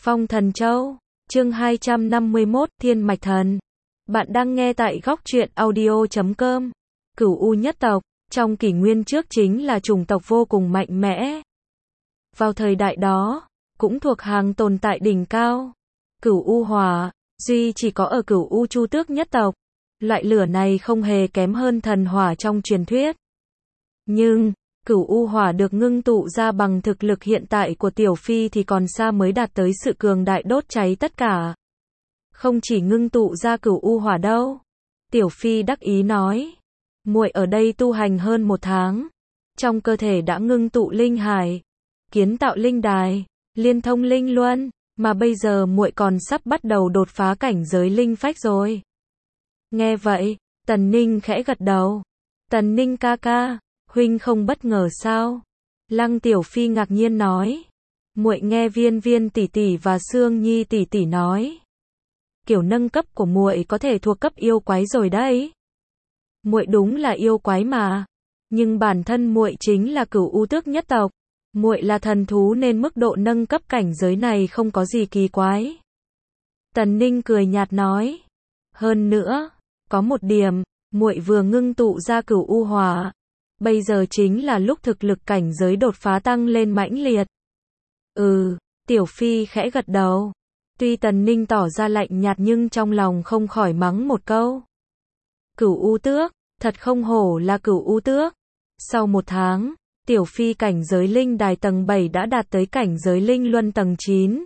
Phong Thần Châu, chương 251, Thiên Mạch Thần. Bạn đang nghe tại góc truyện audio.com. Cửu U nhất tộc, trong kỷ nguyên trước chính là chủng tộc vô cùng mạnh mẽ. Vào thời đại đó, cũng thuộc hàng tồn tại đỉnh cao. Cửu U hỏa, duy chỉ có ở Cửu U Chu Tước nhất tộc. Loại lửa này không hề kém hơn thần hỏa trong truyền thuyết. Nhưng, Cửu U hỏa được ngưng tụ ra bằng thực lực hiện tại của Tiểu Phi thì còn xa mới đạt tới sự cường đại đốt cháy tất cả. Không chỉ ngưng tụ ra Cửu U hỏa đâu. Tiểu Phi đắc ý nói. Muội ở đây tu hành hơn 1 tháng. Trong cơ thể đã ngưng tụ linh hải, kiến tạo linh đài, liên thông linh luân, mà bây giờ muội còn sắp bắt đầu đột phá cảnh giới linh phách rồi. Nghe vậy, Tần Ninh khẽ gật đầu. Tần Ninh ca ca, huynh không bất ngờ sao? Lăng Tiểu Phi ngạc nhiên nói. Muội nghe Viên Viên tỷ tỷ và Sương Nhi tỷ tỷ nói, kiểu nâng cấp của muội có thể thuộc cấp yêu quái rồi đấy. Muội đúng là yêu quái mà, nhưng bản thân muội chính là Cửu U Tước nhất tộc. Muội là thần thú nên mức độ nâng cấp cảnh giới này không có gì kỳ quái. Tần Ninh cười nhạt nói. Hơn nữa, có một điểm, muội vừa ngưng tụ ra Cửu U hỏa, bây giờ chính là lúc thực lực cảnh giới đột phá tăng lên mãnh liệt. Tiểu Phi khẽ gật đầu. Tuy Tần Ninh tỏ ra lạnh nhạt nhưng trong lòng không khỏi mắng một câu. Cửu U Tước, thật không hổ là Cửu U Tước. Sau 1 tháng, Tiểu Phi cảnh giới linh đài tầng 7 đã đạt tới cảnh giới linh luân tầng 9.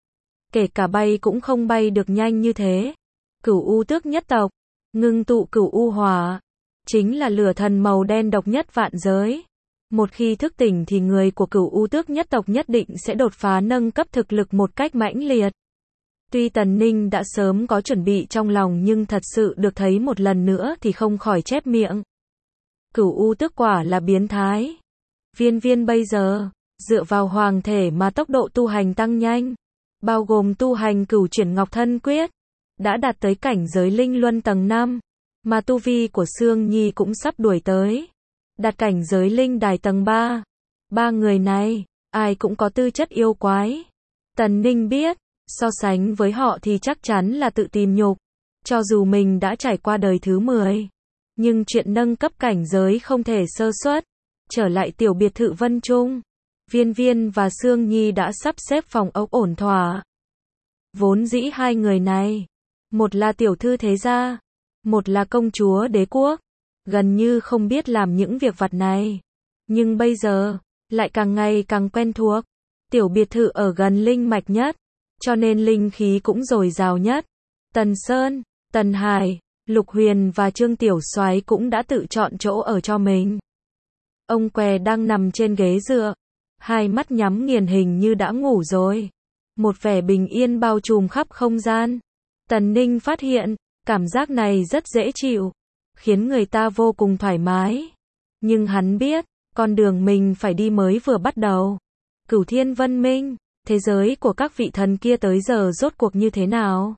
Kể cả bay cũng không bay được nhanh như thế. Cửu U Tước nhất tộc, ngưng tụ Cửu U hỏa, chính là lửa thần màu đen độc nhất vạn giới. Một khi thức tỉnh thì người của Cửu U Tước nhất tộc nhất định sẽ đột phá nâng cấp thực lực một cách mãnh liệt. Tuy Tần Ninh đã sớm có chuẩn bị trong lòng nhưng thật sự được thấy một lần nữa thì không khỏi chép miệng. Cửu U Tước quả là biến thái. Viên Viên bây giờ, dựa vào hoàng thể mà tốc độ tu hành tăng nhanh, bao gồm tu hành Cửu Chuyển Ngọc Thân Quyết, đã đạt tới cảnh giới linh luân tầng 5, mà tu vi của Sương Nhi cũng sắp đuổi tới, đạt cảnh giới linh đài tầng 3. Ba người này, ai cũng có tư chất yêu quái. Tần Ninh biết, so sánh với họ thì chắc chắn là tự tìm nhục. Cho dù mình đã trải qua đời thứ 10, nhưng chuyện nâng cấp cảnh giới không thể sơ suất. Trở lại tiểu biệt thự Vân Trung, Viên Viên và Sương Nhi đã sắp xếp phòng ốc ổn thỏa. Vốn dĩ hai người này, một là tiểu thư thế gia, một là công chúa đế quốc, gần như không biết làm những việc vặt này. Nhưng bây giờ, lại càng ngày càng quen thuộc. Tiểu biệt thự ở gần linh mạch nhất, cho nên linh khí cũng dồi dào nhất. Tần Sơn, Tần Hải, Lục Huyền và Trương Tiểu Soái cũng đã tự chọn chỗ ở cho mình. Ông què đang nằm trên ghế dựa, hai mắt nhắm nghiền hình như đã ngủ rồi. Một vẻ bình yên bao trùm khắp không gian. Tần Ninh phát hiện, cảm giác này rất dễ chịu, khiến người ta vô cùng thoải mái. Nhưng hắn biết, con đường mình phải đi mới vừa bắt đầu. Cửu Thiên Vân Minh, thế giới của các vị thần kia tới giờ rốt cuộc như thế nào?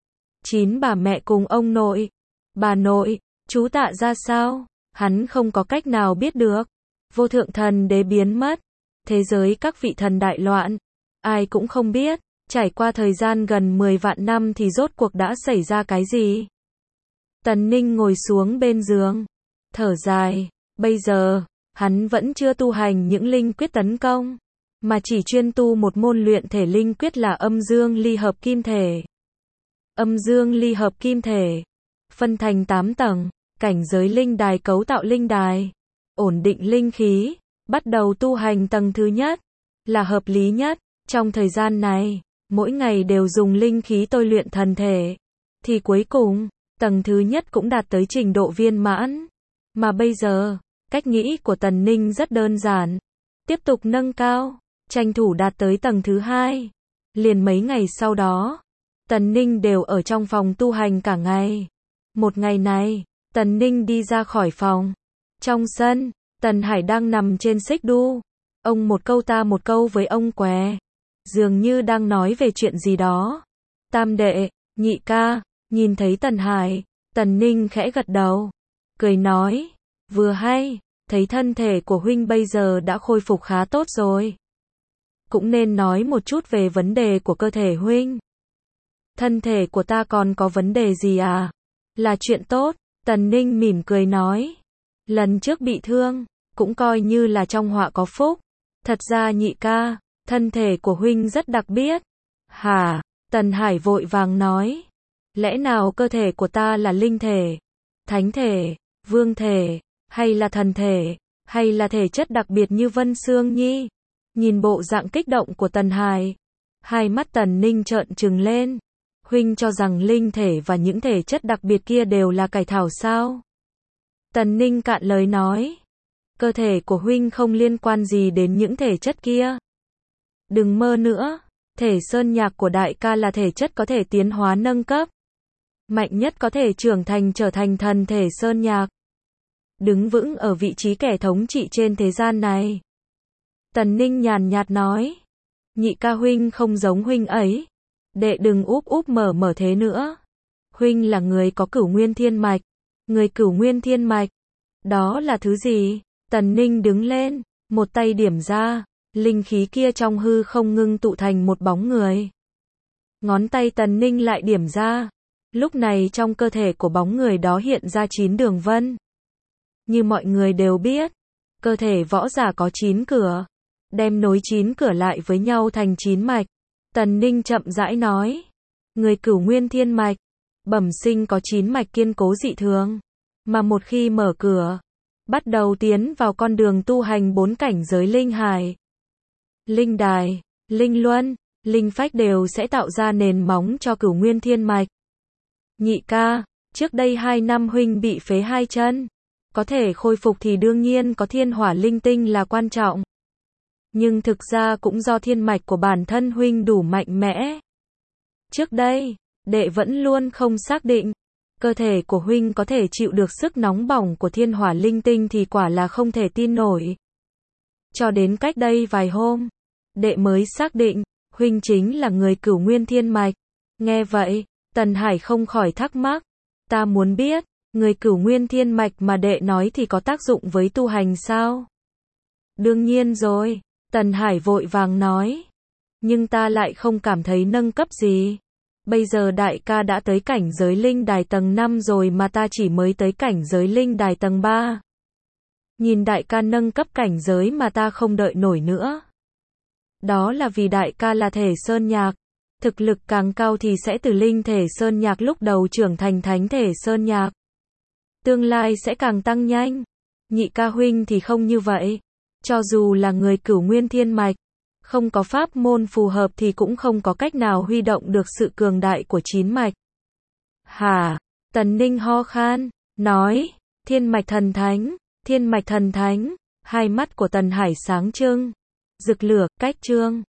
9 bà mẹ cùng ông nội, bà nội, chú Tạ ra sao? Hắn không có cách nào biết được. Vô thượng thần đế biến mất, thế giới các vị thần đại loạn, ai cũng không biết. Trải qua thời gian gần 10 vạn năm thì rốt cuộc đã xảy ra cái gì? Tần Ninh ngồi xuống bên giường, thở dài. Bây giờ, hắn vẫn chưa tu hành những linh quyết tấn công, mà chỉ chuyên tu một môn luyện thể linh quyết là âm dương ly hợp kim thể. Âm dương ly hợp kim thể, phân thành 8 tầng, cảnh giới linh đài cấu tạo linh đài, ổn định linh khí, bắt đầu tu hành tầng thứ nhất, là hợp lý nhất. Trong thời gian này, mỗi ngày đều dùng linh khí tôi luyện thần thể, thì cuối cùng, tầng thứ nhất cũng đạt tới trình độ viên mãn. Mà bây giờ, cách nghĩ của Tần Ninh rất đơn giản, tiếp tục nâng cao, tranh thủ đạt tới tầng thứ 2. Liền mấy ngày sau đó, Tần Ninh đều ở trong phòng tu hành cả ngày. Một ngày này, Tần Ninh đi ra khỏi phòng. Trong sân, Tần Hải đang nằm trên xích đu. Ông một câu ta một câu với ông què, dường như đang nói về chuyện gì đó. Tam đệ, nhị ca, nhìn thấy Tần Hải, Tần Ninh khẽ gật đầu, cười nói, vừa hay, thấy thân thể của huynh bây giờ đã khôi phục khá tốt rồi. cũng nên nói một chút về vấn đề của cơ thể huynh. Thân thể của ta còn có vấn đề gì à? Là chuyện tốt, Tần Ninh mỉm cười nói. Lần trước bị thương, cũng coi như là trong họa có phúc. Thật ra nhị ca, thân thể của huynh rất đặc biệt. Hả? Tần Hải vội vàng nói. Lẽ nào cơ thể của ta là linh thể, thánh thể, vương thể, hay là thần thể, hay là thể chất đặc biệt như Vân Sương Nhi? Nhìn bộ dạng kích động của Tần Hải, hai mắt Tần Ninh trợn trừng lên. Huynh cho rằng linh thể và những thể chất đặc biệt kia đều là cải thảo sao? Tần Ninh cạn lời nói. Cơ thể của huynh không liên quan gì đến những thể chất kia. Đừng mơ nữa, thể sơn nhạc của đại ca là thể chất có thể tiến hóa nâng cấp. Mạnh nhất có thể trưởng thành trở thành thần thể sơn nhạc. Đứng vững ở vị trí kẻ thống trị trên thế gian này. Tần Ninh nhàn nhạt nói. Nhị ca huynh không giống huynh ấy. Đệ đừng úp úp mở thế nữa. Huynh là người có cửu nguyên thiên mạch. Người cửu nguyên thiên mạch. Đó là thứ gì? Tần Ninh đứng lên, một tay điểm ra. Linh khí kia trong hư không ngưng tụ thành một bóng người. Ngón tay Tần Ninh lại điểm ra. Lúc này trong cơ thể của bóng người đó hiện ra 9 đường vân. Như mọi người đều biết, cơ thể võ giả có 9 cửa. Đem nối 9 cửa lại với nhau thành 9 mạch. Tần Ninh chậm rãi nói. Người cửu nguyên thiên mạch, bẩm sinh có 9 mạch kiên cố dị thường. Mà một khi mở cửa, bắt đầu tiến vào con đường tu hành 4 cảnh giới linh hải. Linh đài, linh luân, linh phách đều sẽ tạo ra nền móng cho cửu nguyên thiên mạch. Nhị ca, trước đây 2 năm huynh bị phế 2 chân. Có thể khôi phục thì đương nhiên có thiên hỏa linh tinh là quan trọng. Nhưng thực ra cũng do thiên mạch của bản thân huynh đủ mạnh mẽ. Trước đây, đệ vẫn luôn không xác định. Cơ thể của huynh có thể chịu được sức nóng bỏng của thiên hỏa linh tinh thì quả là không thể tin nổi. Cho đến cách đây vài hôm, đệ mới xác định, huynh chính là người cửu nguyên thiên mạch. Nghe vậy, Tần Hải không khỏi thắc mắc. Ta muốn biết, người cửu nguyên thiên mạch mà đệ nói thì có tác dụng với tu hành sao? Đương nhiên rồi, Tần Hải vội vàng nói. Nhưng ta lại không cảm thấy nâng cấp gì. Bây giờ đại ca đã tới cảnh giới linh đài tầng 5 rồi mà ta chỉ mới tới cảnh giới linh đài tầng 3. Nhìn đại ca nâng cấp cảnh giới mà ta không đợi nổi nữa. Đó là vì đại ca là thể sơn nhạc. Thực lực càng cao thì sẽ từ linh thể sơn nhạc lúc đầu trưởng thành thánh thể sơn nhạc. Tương lai sẽ càng tăng nhanh. Nhị ca huynh thì không như vậy. Cho dù là người cửu nguyên thiên mạch, không có pháp môn phù hợp thì cũng không có cách nào huy động được sự cường đại của 9 mạch. Hả? Tần Ninh ho khan, nói, thiên mạch thần thánh, thiên mạch thần thánh. Hai mắt của Tần Hải sáng trưng, rực lửa, cách chương.